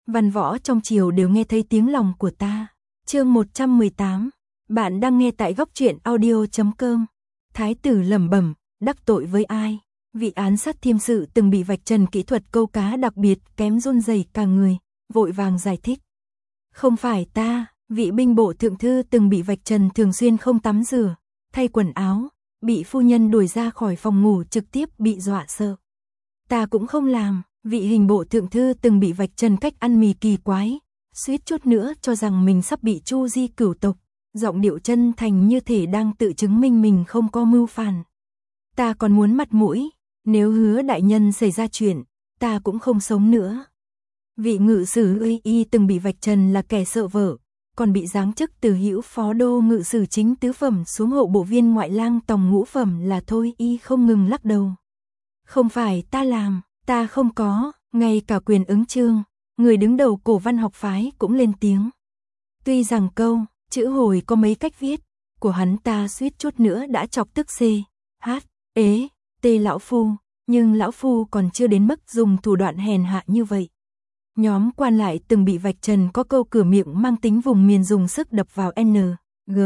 Văn võ trong triều đều nghe thấy tiếng lòng của ta. Chương 118. Bạn đang nghe tại góc truyện audio.com. Thái tử lẩm bẩm, đắc tội với ai? Vị án sát thiêm sự từng bị vạch trần kỹ thuật câu cá đặc biệt kém run rẩy cả người, vội vàng giải thích. Không phải ta, vị binh bộ thượng thư từng bị vạch trần thường xuyên không tắm rửa, thay quần áo, bị phu nhân đuổi ra khỏi phòng ngủ trực tiếp bị dọa sợ. Ta cũng không làm, vị hình bộ thượng thư từng bị vạch trần cách ăn mì kỳ quái, suýt chút nữa cho rằng mình sắp bị chu di cửu tộc, giọng điệu chân thành như thể đang tự chứng minh mình không có mưu phản. Ta còn muốn mặt mũi, nếu Hứa đại nhân xảy ra chuyện, ta cũng không sống nữa. Vị ngự sử Uy Y từng bị vạch trần là kẻ sợ vợ, còn bị giáng chức từ hữu phó đô ngự sử chính tứ phẩm xuống hộ bộ viên ngoại lang tòng ngũ phẩm là thôi. Y không ngừng lắc đầu. Không phải ta làm, ta không có, ngay cả quyền ứng chương, người đứng đầu cổ văn học phái cũng lên tiếng. Tuy rằng câu, chữ hồi có mấy cách viết, của hắn ta suýt chút nữa đã chọc tức C, H, ế, T lão phu, nhưng lão phu còn chưa đến mức dùng thủ đoạn hèn hạ như vậy. Nhóm quan lại từng bị vạch trần có câu cửa miệng mang tính vùng miền dùng sức đập vào N, G,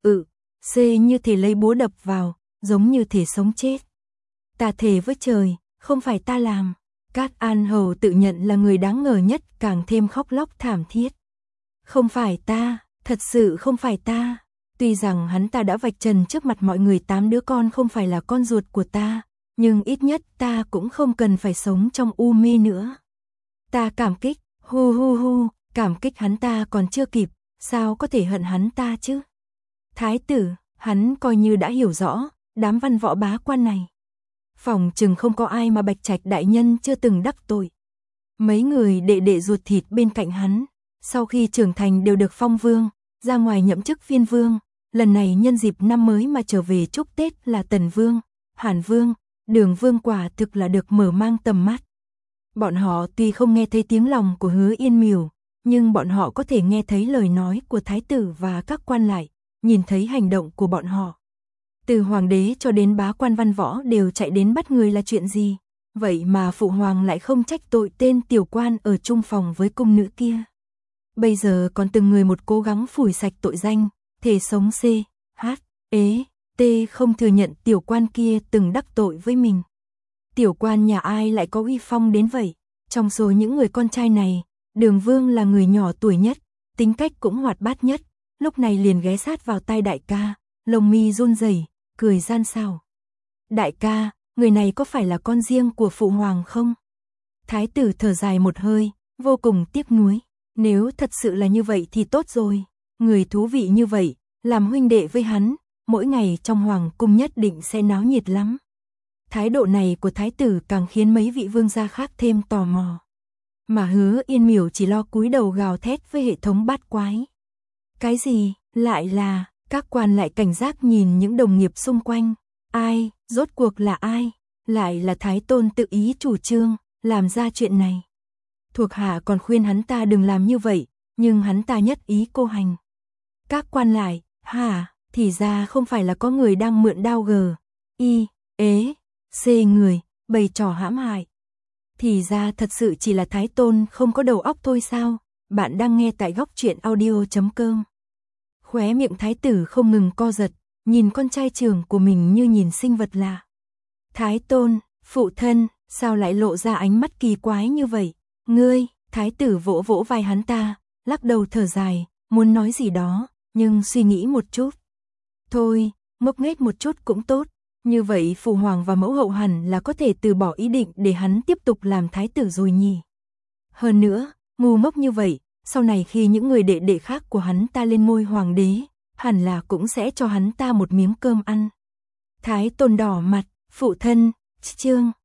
C như thể lấy búa đập vào, giống như thể sống chết. Ta thề với trời, không phải ta làm. Cát An Hầu tự nhận là người đáng ngờ nhất, càng thêm khóc lóc thảm thiết. Không phải ta, thật sự không phải ta. Tuy rằng hắn ta đã vạch trần trước mặt mọi người 8 đứa con không phải là con ruột của ta, nhưng ít nhất ta cũng không cần phải sống trong u mê nữa. Ta cảm kích, cảm kích hắn ta còn chưa kịp, sao có thể hận hắn ta chứ? Thái tử, hắn coi như đã hiểu rõ, đám văn võ bá quan này. Phòng chừng không có ai mà Bạch Trạch đại nhân chưa từng đắc tội. Mấy người đệ đệ ruột thịt bên cạnh hắn, sau khi trưởng thành đều được phong vương, ra ngoài nhậm chức phiên vương, lần này nhân dịp năm mới mà trở về chúc Tết là Tần Vương, Hàn Vương, Đường Vương, quả thực là được mở mang tầm mắt. Bọn họ tuy không nghe thấy tiếng lòng của Hứa Yên Miểu, nhưng bọn họ có thể nghe thấy lời nói của thái tử và các quan lại, nhìn thấy hành động của bọn họ. Từ hoàng đế cho đến bá quan văn võ đều chạy đến bắt người là chuyện gì, vậy mà phụ hoàng lại không trách tội tên tiểu quan ở chung phòng với cung nữ kia. Bây giờ còn từng người một cố gắng phủi sạch tội danh, thể sống C, H, ế, T không thừa nhận tiểu quan kia từng đắc tội với mình. Tiểu quan nhà ai lại có uy phong đến vậy? Trong số những người con trai này, Đường Vương là người nhỏ tuổi nhất, tính cách cũng hoạt bát nhất, lúc này liền ghé sát vào tai đại ca, lông mi run rẩy, cười gian xảo. Đại ca, người này có phải là con riêng của phụ hoàng không? Thái tử thở dài một hơi, vô cùng tiếc nuối. Nếu thật sự là như vậy thì tốt rồi, người thú vị như vậy, làm huynh đệ với hắn, mỗi ngày trong hoàng cung nhất định sẽ náo nhiệt lắm. Thái độ này của thái tử càng khiến mấy vị vương gia khác thêm tò mò. Mà Hứa Yên Miểu chỉ lo cúi đầu gào thét với hệ thống bát quái. Cái gì, lại là, các quan lại cảnh giác nhìn những đồng nghiệp xung quanh. Ai, rốt cuộc là ai? Lại là Thái Tôn tự ý chủ trương, làm ra chuyện này. Thuộc hạ còn khuyên hắn ta đừng làm như vậy, nhưng hắn ta nhất ý cô hành. Các quan lại, thì ra không phải là có người đang mượn đao G, I, ế, C người, bày trò hãm hại. Thì ra thật sự chỉ là Thái Tôn không có đầu óc thôi sao? Bạn đang nghe tại góc truyện audio.com. Khóe miệng thái tử không ngừng co giật, nhìn con trai trưởng của mình như nhìn sinh vật lạ. Thái Tôn, phụ thân, sao lại lộ ra ánh mắt kỳ quái như vậy? Ngươi, thái tử vỗ vỗ vai hắn ta, lắc đầu thở dài, muốn nói gì đó, nhưng suy nghĩ một chút. Thôi, ngốc nghếch một chút cũng tốt, như vậy phụ hoàng và mẫu hậu hẳn là có thể từ bỏ ý định để hắn tiếp tục làm thái tử rồi nhỉ. Hơn nữa, ngu ngốc như vậy, sau này khi những người đệ đệ khác của hắn ta lên ngôi hoàng đế, hẳn là cũng sẽ cho hắn ta một miếng cơm ăn. Thái Tôn đỏ mặt, phụ thân, chương